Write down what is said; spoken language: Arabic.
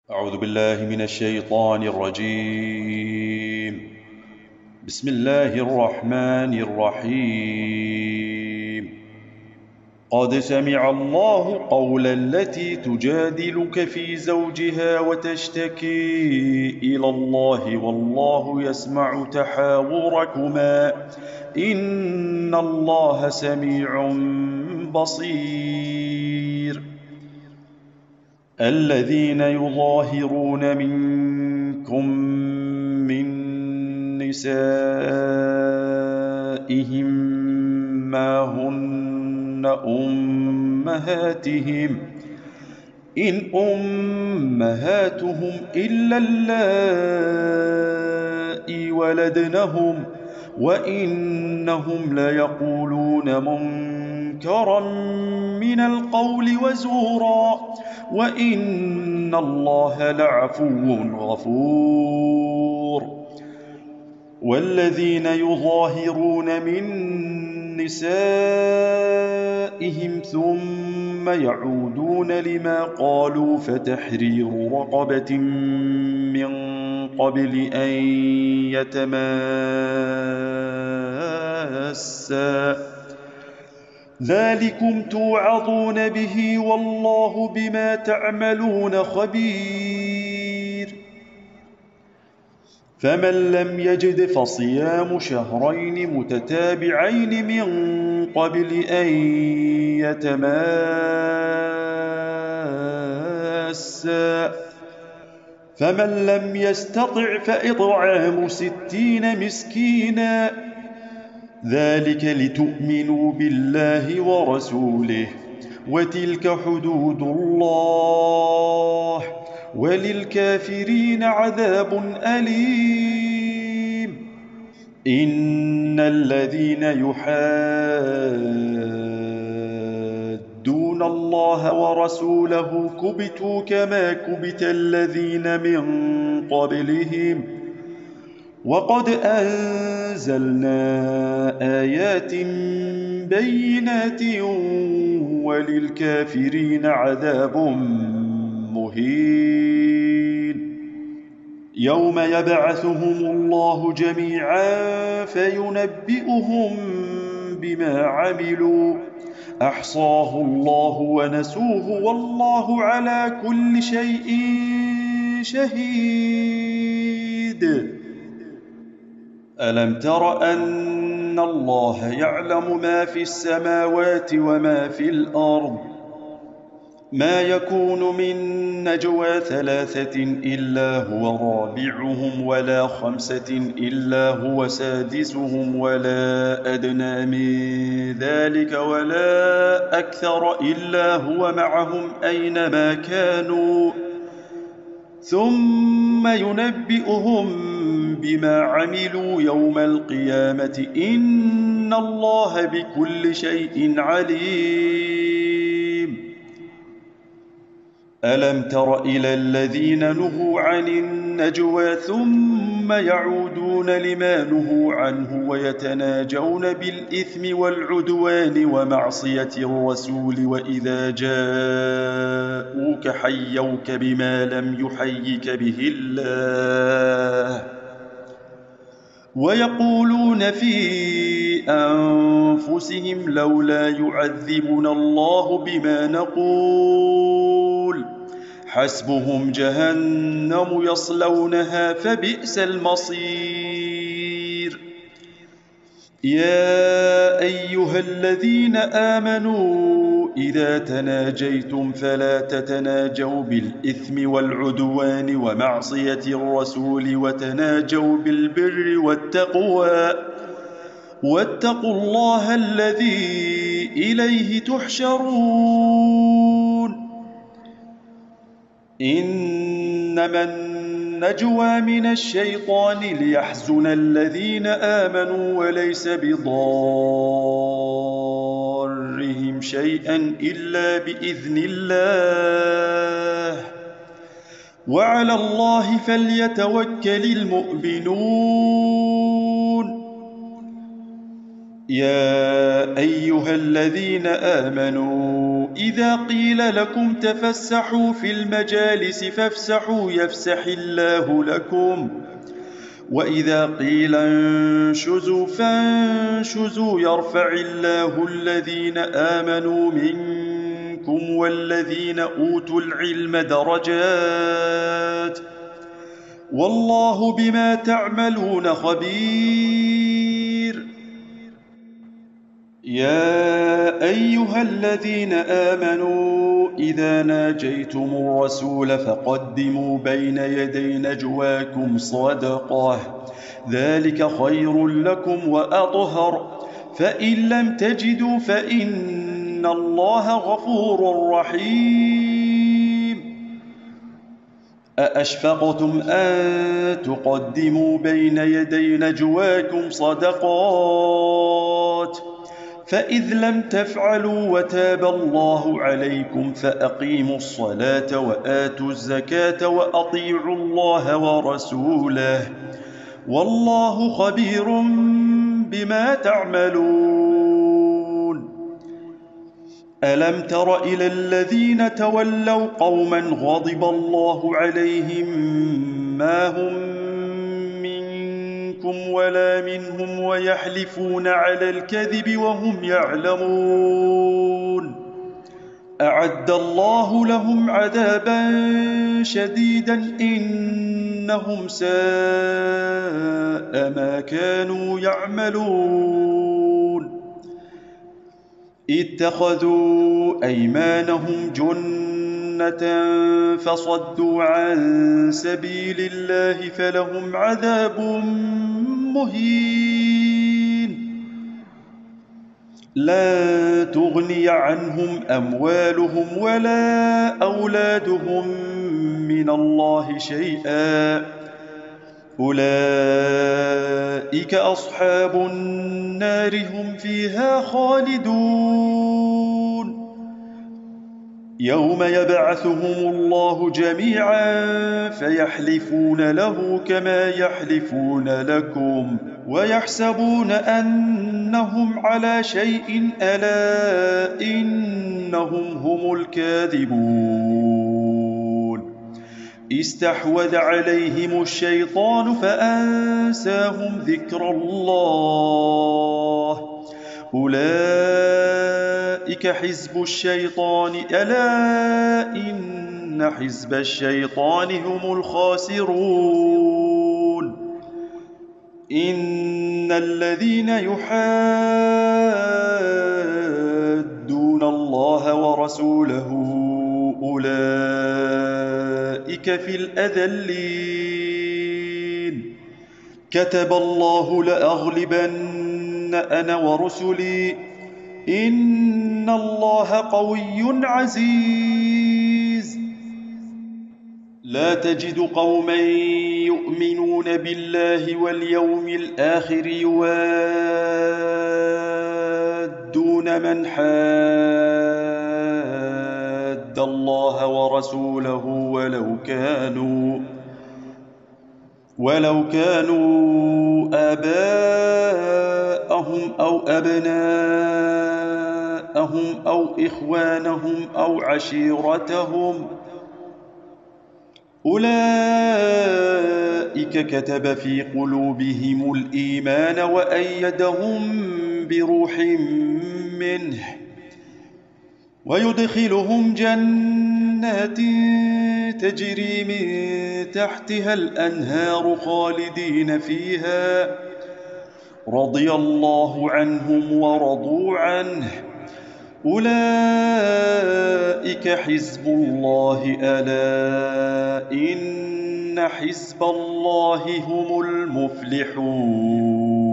أعوذ بالله من الشيطان الرجيم. بسم الله الرحمن الرحيم. قد سمع الله قول التي تجادلك في زوجها وتشتكي إلى الله والله يسمع تحاوركما إن الله سميع بصير. الذين يظاهرون منكم من نسائهم ما هن أمهاتهم إن أمهاتهم إلا اللائي ولدنهم وإنهم ليقولون منكرا من القول وزورا وإن الله لعفو غفور. والذين يظاهرون من نسائهم ثم يعودون لما قالوا فتحرير رقبة من قبل أن يتماسا ذلكم توعظون به والله بما تعملون خبير. فمن لم يجد فصيام شهرين متتابعين من قبل أن يتماسا فمن لم يستطع فإطعام 60 مسكينا ذلك لتؤمنوا بالله ورسوله وتلك حدود الله وللكافرين عذاب أليم. إن الذين يحادون الله ورسوله كبتوا كما كبت الذين من قبلهم وقد أنزلنا آيات بينات وللكافرين عذاب مهين. يوم يبعثهم الله جميعا فينبئهم بما عملوا أحصاه الله ونسوه والله على كل شيء شهيد. ألم تر أن الله يعلم ما في السماوات وما في الأرض ما يكون من نجوى 3 إلا هو رابعهم ولا 5 إلا هو سادسهم ولا أدنى من ذلك ولا أكثر إلا هو معهم أينما كانوا ثم ينبئهم بما عملوا يوم القيامة إن الله بكل شيء عليم. ألم تر إلى الذين نهوا عن النجوى ثم يعودون لما نهوا عنه ويتناجون بالإثم والعدوان ومعصية الرسول وإذا جاءوك حيوك بما لم يحيك به الله ويقولون في أنفسهم لولا يعذبنا الله بما نقول حسبهم جهنم يصلونها فبئس المصير. يا أيها الذين آمنوا إذا تناجيتم فلا تتناجوا بالإثم والعدوان ومعصية الرسول وتناجوا بالبر والتقوى واتقوا الله الذي إليه تحشرون. إنما النجوى من الشيطان ليحزن الذين آمنوا وليس بضارهم شيئا إلا بإذن الله وعلى الله فليتوكل المؤمنون. يا أيها الذين آمنوا إذا قيل لكم تفسحوا في المجالس فافسحوا يفسح الله لكم وإذا قيل انشزوا فانشزوا يرفع الله الذين آمنوا منكم والذين أوتوا العلم درجات والله بما تعملون خبير. يا أيها الذين آمنوا إذا ناجيتم الرسول فقدموا بين يدي نجواكم صدقة ذلك خير لكم وأطهر فإن لم تجدوا فإن الله غفور رحيم. أأشفقتم أن تقدموا بين يدي نجواكم صدقات فإذ لم تفعلوا وتاب الله عليكم فأقيموا الصلاة وآتوا الزكاة وأطيعوا الله ورسوله والله خبير بما تعملون. ألم تر إلى الذين تولوا قوما غضب الله عليهم ما هم منكم ولا منهم ويحلفون على الكذب وهم يعلمون أعد الله لهم عذابا شديدا إنهم ساء ما كانوا يعملون. اتخذوا أيمانهم جنة فصدوا عن سبيل الله فلهم عذاب مهين. لا تغني عنهم أموالهم ولا أولادهم من الله شيئا أولئك أصحاب النار هم فيها خالدون. يوم يبعثهم الله جميعا فيحلفون له كما يحلفون لكم ويحسبون أنهم على شيء ألا إنهم هم الكاذبون. استحوذ عليهم الشيطان فأنساهم ذكر الله أولئك حزب الشيطان ألا إن حزب الشيطان هم الخاسرون. إن الذين يحادون الله ورسوله أولئك في الأذلين. كتب الله لأغلبن أنا ورسلي إن الله قوي عزيز. لا تجد قوما يؤمنون بالله واليوم الآخر يوادون من حاد الله ورسوله ولو كانوا آباءهم أو أبناءهم أو إخوانهم أو عشيرتهم أولئك كتب في قلوبهم الإيمان وأيدهم بروح منه ويدخلهم جنات تجري من تحتها الأنهار خالدين فيها رضي الله عنهم ورضوا عنه أولئك حزب الله ألا إن حزب الله هم المفلحون.